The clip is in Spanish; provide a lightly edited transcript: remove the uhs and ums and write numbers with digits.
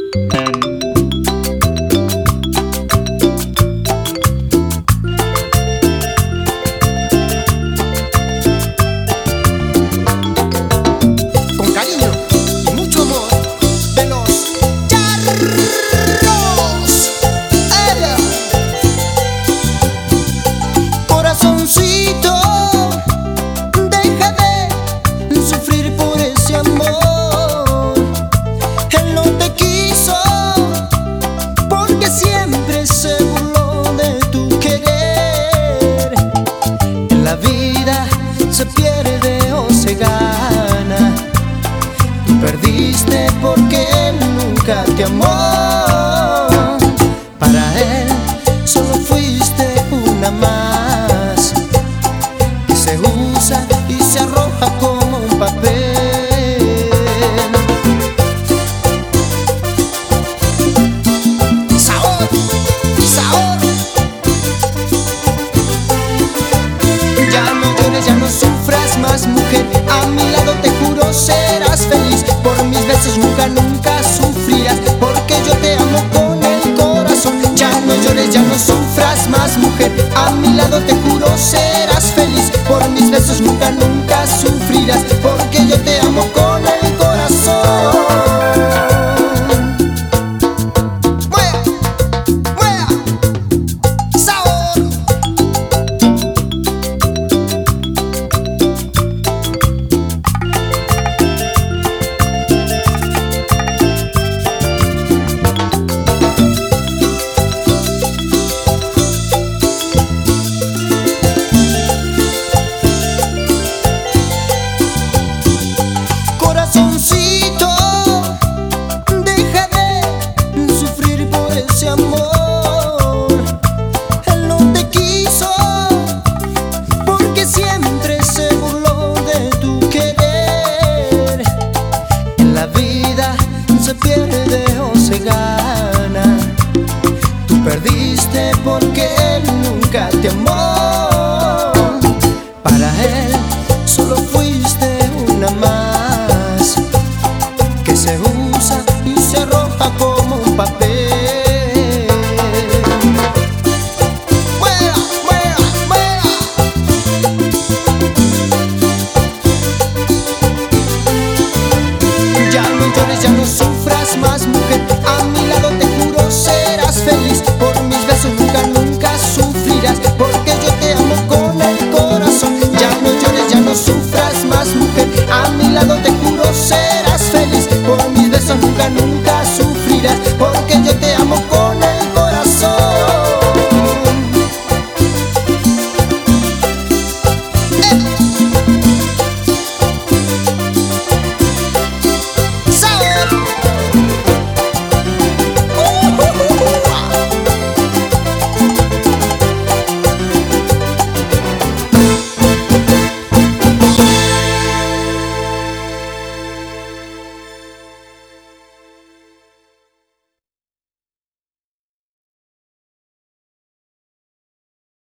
Con cariño y mucho amor de los charros. ¡Ella! Corazoncito, deja de sufrir por ese amor. Él no te quiso porque siempre se burló de tu querer. En la vida se pierde o se gana. Tú perdiste porque él nunca te amó. Para él solo fuiste una más que se usa y se arroja como un papel. Sabor y sabor. Ya no llores, ya no sufras más, mujer. A mi lado te juro serás feliz. Por mis besos nunca, nunca sufrirás, porque yo te amo con el corazón. Ya no llores, ya no sufras más, mujer. A mi lado te juro serás feliz. Por mis besos nunca, nunca sufrirás, porque yo te amo con el corazón. ¡Mueva! ¡Mueva! ¡Sabor! Corazoncito, deja de sufrir por ese amor. Él no te quiso porque siempre se burló de tu querer. En la vida se pierde o se gana. Tú perdiste porque él nunca te amó.